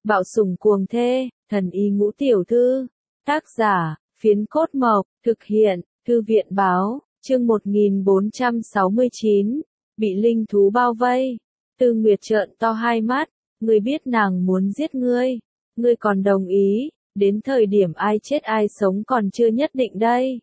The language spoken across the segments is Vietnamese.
Bạo sủng cuồng thê, thần y ngũ tiểu thư. Tác giả, Phiến Cốt Mộc, thực hiện, Thư viện báo, chương 1469, bị linh thú bao vây. Tư Nguyệt trợn to hai mắt, ngươi biết nàng muốn giết ngươi còn đồng ý, đến thời điểm ai chết ai sống còn chưa nhất định đây.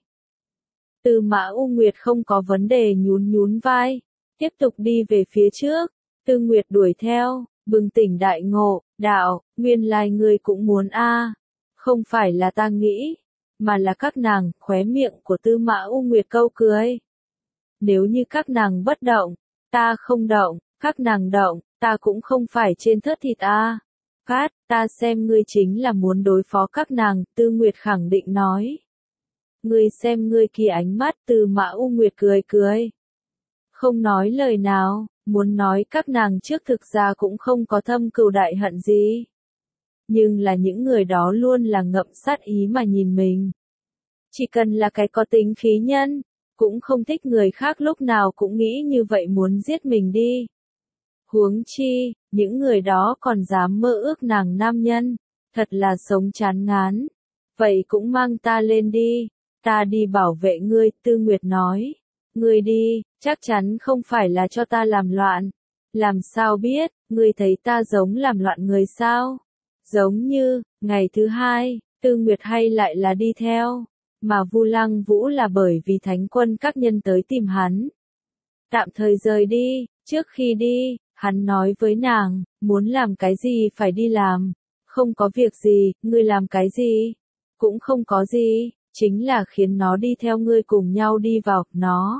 Tư Mã U Nguyệt không có vấn đề nhún vai, tiếp tục đi về phía trước. Tư Nguyệt đuổi theo, bừng tỉnh đại ngộ, đạo, nguyên lai ngươi cũng muốn a, không phải là ta nghĩ, mà là các nàng. Khóe miệng của Tư Mã U Nguyệt câu cười. Nếu như các nàng bất động, ta không động, các nàng động, ta cũng không phải trên thớt thịt a. Cát, ta xem ngươi chính là muốn đối phó các nàng, Tư Nguyệt khẳng định nói. Ngươi xem ngươi kia ánh mắt, Tư Mã U Nguyệt cười. Không nói lời nào, muốn nói các nàng trước thực ra cũng không có thâm cừu đại hận gì. Nhưng là những người đó luôn là ngậm sát ý mà nhìn mình. Chỉ cần là cái có tính khí nhân, cũng không thích người khác lúc nào cũng nghĩ như vậy muốn giết mình đi. Huống chi, những người đó còn dám mơ ước nàng nam nhân, thật là sống chán ngán. Vậy cũng mang ta lên đi, ta đi bảo vệ ngươi, Tư Nguyệt nói. Ngươi đi, chắc chắn không phải là cho ta làm loạn. Làm sao biết, ngươi thấy ta giống làm loạn người sao? Giống như, ngày thứ hai, Tư Nguyệt hay lại là đi theo, mà Vu Lăng Vũ là bởi vì thánh quân các nhân tới tìm hắn. Tạm thời rời đi, trước khi đi, hắn nói với nàng, muốn làm cái gì phải đi làm. Không có việc gì, ngươi làm cái gì? Cũng không có gì, chính là khiến nó đi theo ngươi cùng nhau đi vào, nó.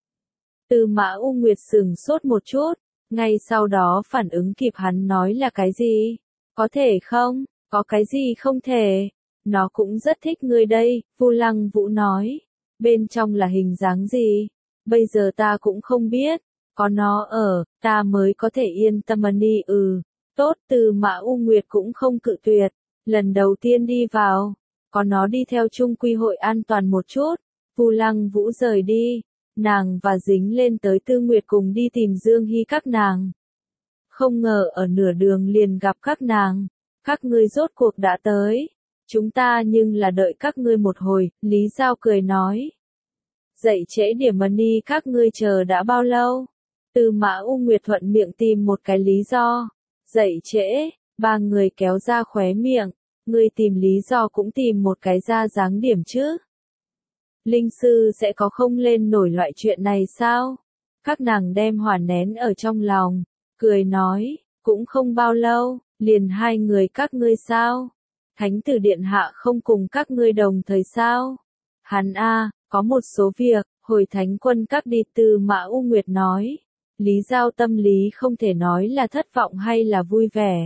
Tư Mã U Nguyệt sửng sốt một chút, ngay sau đó phản ứng kịp hắn nói là cái gì? Có thể không? Có cái gì không thể? Nó cũng rất thích ngươi đây, Vu Lăng Vũ nói. Bên trong là hình dáng gì? Bây giờ ta cũng không biết. Có nó ở, ta mới có thể yên tâm đi. Tốt, Tư Mã U Nguyệt cũng không cự tuyệt. Lần đầu tiên đi vào, có nó đi theo chung quy hội an toàn một chút. Vu Lăng Vũ rời đi, nàng và dính lên tới Tư Nguyệt cùng đi tìm Dương Hy các nàng. Không ngờ ở nửa đường liền gặp các nàng. Các ngươi rốt cuộc đã tới. Chúng ta nhưng là đợi các ngươi một hồi, Lý Giao cười nói. Dậy trễ điểm đi, các ngươi chờ đã bao lâu? Tư Mã U Nguyệt thuận miệng tìm một cái lý do. Dậy trễ, ba người kéo ra khóe miệng. Ngươi tìm lý do cũng tìm một cái ra dáng điểm chứ. Linh sư sẽ có không lên nổi loại chuyện này sao? Các nàng đem hỏa nén ở trong lòng, cười nói, cũng không bao lâu, liền hai người các ngươi sao? Thánh tử điện hạ không cùng các ngươi đồng thời sao? Hắn có một số việc, hồi thánh quân các đi, Tư Mã U Nguyệt nói. Lý Giao tâm lý không thể nói là thất vọng hay là vui vẻ.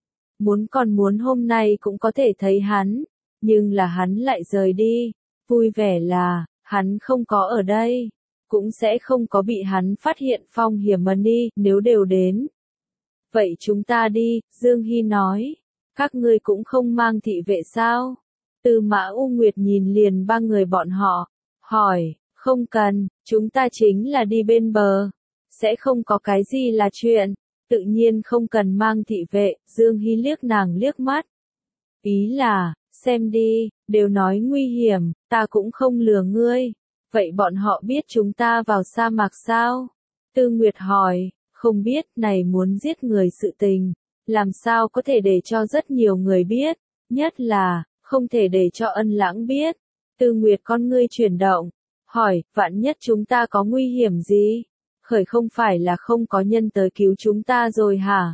Muốn hôm nay cũng có thể thấy hắn, nhưng là hắn lại rời đi. Vui vẻ là, hắn không có ở đây, cũng sẽ không có bị hắn phát hiện phong hiểm đi, nếu đều đến. Vậy chúng ta đi, Dương Hy nói. Các ngươi cũng không mang thị vệ sao? Tư Mã U Nguyệt nhìn liền ba người bọn họ, hỏi, không cần, chúng ta chính là đi bên bờ. Sẽ không có cái gì là chuyện, tự nhiên không cần mang thị vệ, Dương Hy liếc nàng liếc mắt. Ý là, xem đi, đều nói nguy hiểm, ta cũng không lừa ngươi. Vậy bọn họ biết chúng ta vào sa mạc sao? Tư Nguyệt hỏi, không biết, này muốn giết người sự tình, làm sao có thể để cho rất nhiều người biết, nhất là, không thể để cho Ân Lãng biết. Tư Nguyệt con ngươi chuyển động, hỏi, vạn nhất chúng ta có nguy hiểm gì? Khởi không phải là không có nhân tới cứu chúng ta rồi hả?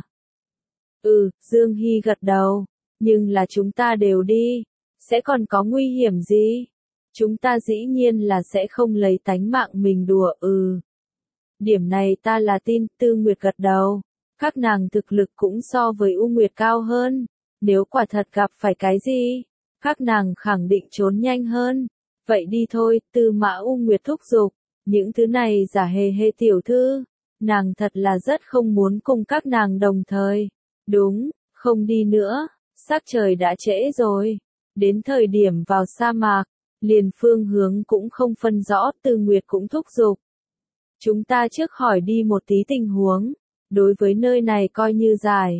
Dương Hy gật đầu, nhưng là chúng ta đều đi, sẽ còn có nguy hiểm gì? Chúng ta dĩ nhiên là sẽ không lấy tánh mạng mình đùa. Điểm này ta là tin, Tư Nguyệt gật đầu. Các nàng thực lực cũng so với U Nguyệt cao hơn. Nếu quả thật gặp phải cái gì, các nàng khẳng định trốn nhanh hơn. Vậy đi thôi, Tư Mã U Nguyệt thúc giục. Những thứ này giả hề tiểu thư. Nàng thật là rất không muốn cùng các nàng đồng thời. Đúng, không đi nữa. Sắc trời đã trễ rồi. Đến thời điểm vào sa mạc, liền phương hướng cũng không phân rõ, Tư Nguyệt cũng thúc giục. Chúng ta trước hỏi đi một tí tình huống. Đối với nơi này coi như dài.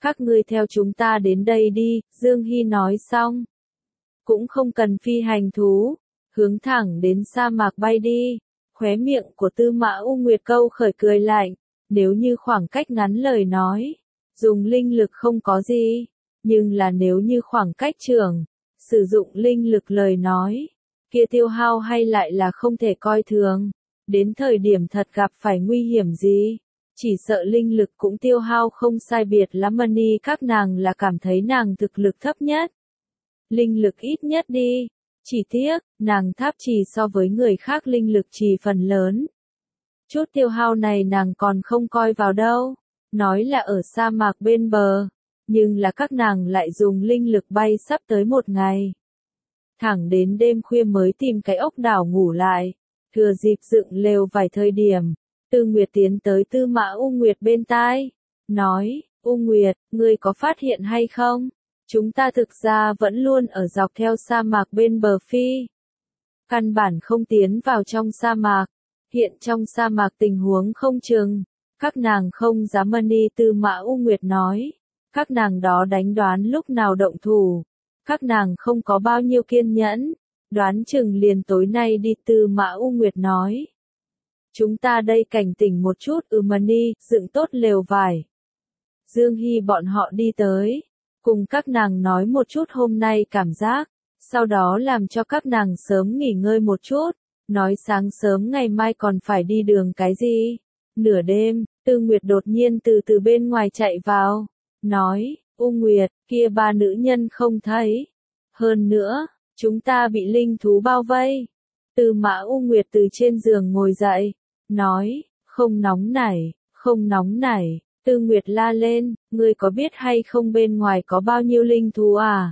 Các ngươi theo chúng ta đến đây đi, Dương Hy nói xong. Cũng không cần phi hành thú, hướng thẳng đến sa mạc bay đi. Khóe miệng của Tư Mã U Nguyệt câu khởi cười lạnh, nếu như khoảng cách ngắn lời nói, dùng linh lực không có gì, nhưng là nếu như khoảng cách trường, sử dụng linh lực lời nói, kia tiêu hao hay lại là không thể coi thường, đến thời điểm thật gặp phải nguy hiểm gì, chỉ sợ linh lực cũng tiêu hao không sai biệt lắm. Mani các nàng là cảm thấy nàng thực lực thấp nhất, linh lực ít nhất đi. Chỉ tiếc, nàng tháp trì so với người khác linh lực trì phần lớn. Chút tiêu hao này nàng còn không coi vào đâu. Nói là ở sa mạc bên bờ. Nhưng là các nàng lại dùng linh lực bay sắp tới một ngày. Thẳng đến đêm khuya mới tìm cái ốc đảo ngủ lại. Thừa dịp dựng lều vài thời điểm. Tư Nguyệt tiến tới Tư Mã U Nguyệt bên tai. Nói, U Nguyệt, ngươi có phát hiện hay không? Chúng ta thực ra vẫn luôn ở dọc theo sa mạc bên bờ phi. Căn bản không tiến vào trong sa mạc. Hiện trong sa mạc tình huống không chừng. Các nàng không dám. Mani Tư Mã U Nguyệt nói. Các nàng đó đánh đoán lúc nào động thủ. Các nàng không có bao nhiêu kiên nhẫn. Đoán chừng liền tối nay đi. Tư Mã U Nguyệt nói. Chúng ta đây cảnh tỉnh một chút. Mani, dựng tốt lều vải. Dương Hy bọn họ đi tới. Cùng các nàng nói một chút hôm nay cảm giác, sau đó làm cho các nàng sớm nghỉ ngơi một chút, nói sáng sớm ngày mai còn phải đi đường cái gì. Nửa đêm, Tư Nguyệt đột nhiên từ bên ngoài chạy vào, nói, U Nguyệt, kia ba nữ nhân không thấy. Hơn nữa, chúng ta bị linh thú bao vây. Tư Mã U Nguyệt từ trên giường ngồi dậy, nói, không nóng nảy, không nóng nảy. Tư Nguyệt la lên, ngươi có biết hay không bên ngoài có bao nhiêu linh thú à?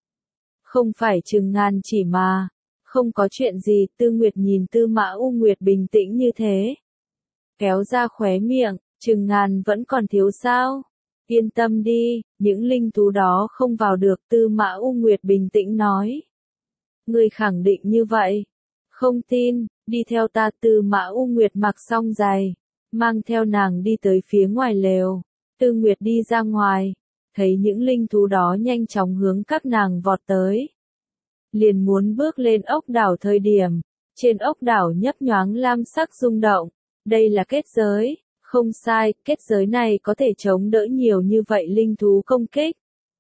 Không phải chừng ngàn chỉ mà. Không có chuyện gì. Tư Nguyệt nhìn Tư Mã U Nguyệt bình tĩnh như thế. Kéo ra khóe miệng, chừng ngàn vẫn còn thiếu sao? Yên tâm đi, những linh thú đó không vào được. Tư Mã U Nguyệt bình tĩnh nói. Ngươi khẳng định như vậy? Không tin, đi theo ta. Tư Mã U Nguyệt mặc xong giày. Mang theo nàng đi tới phía ngoài lều. Tư Nguyệt đi ra ngoài, thấy những linh thú đó nhanh chóng hướng các nàng vọt tới. Liền muốn bước lên ốc đảo thời điểm, trên ốc đảo nhấp nhoáng lam sắc rung động. Đây là kết giới, không sai, kết giới này có thể chống đỡ nhiều như vậy linh thú công kích.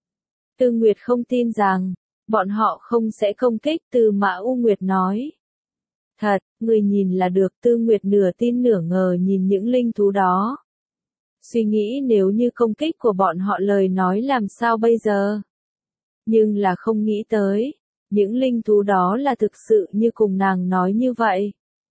Tư Nguyệt không tin rằng, bọn họ không sẽ công kích. Tư Mã U Nguyệt nói. Thật, người nhìn là được. Tư Nguyệt nửa tin nửa ngờ nhìn những linh thú đó. Suy nghĩ nếu như công kích của bọn họ lời nói làm sao bây giờ. Nhưng là không nghĩ tới, những linh thú đó là thực sự như cùng nàng nói như vậy.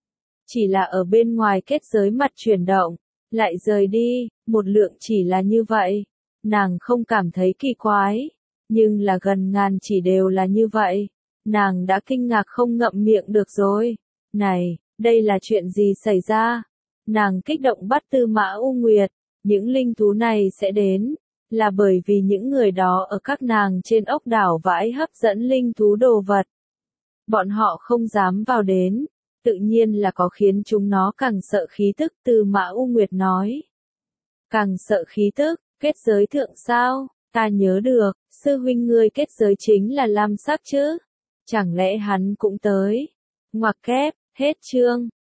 Chỉ là ở bên ngoài kết giới mặt chuyển động, lại rời đi, một lượng chỉ là như vậy. Nàng không cảm thấy kỳ quái, nhưng là gần ngàn chỉ đều là như vậy. Nàng đã kinh ngạc không ngậm miệng được rồi. Này, đây là chuyện gì xảy ra? Nàng kích động bắt Tư Mã U Nguyệt. Những linh thú này sẽ đến, là bởi vì những người đó ở các nàng trên ốc đảo vãi hấp dẫn linh thú đồ vật. Bọn họ không dám vào đến, tự nhiên là có khiến chúng nó càng sợ khí tức. Tư Mã U Nguyệt nói. Càng sợ khí tức, kết giới thượng sao? Ta nhớ được, sư huynh ngươi kết giới chính là lam sắc chứ? Chẳng lẽ hắn cũng tới? Ngoặc kép, hết chương.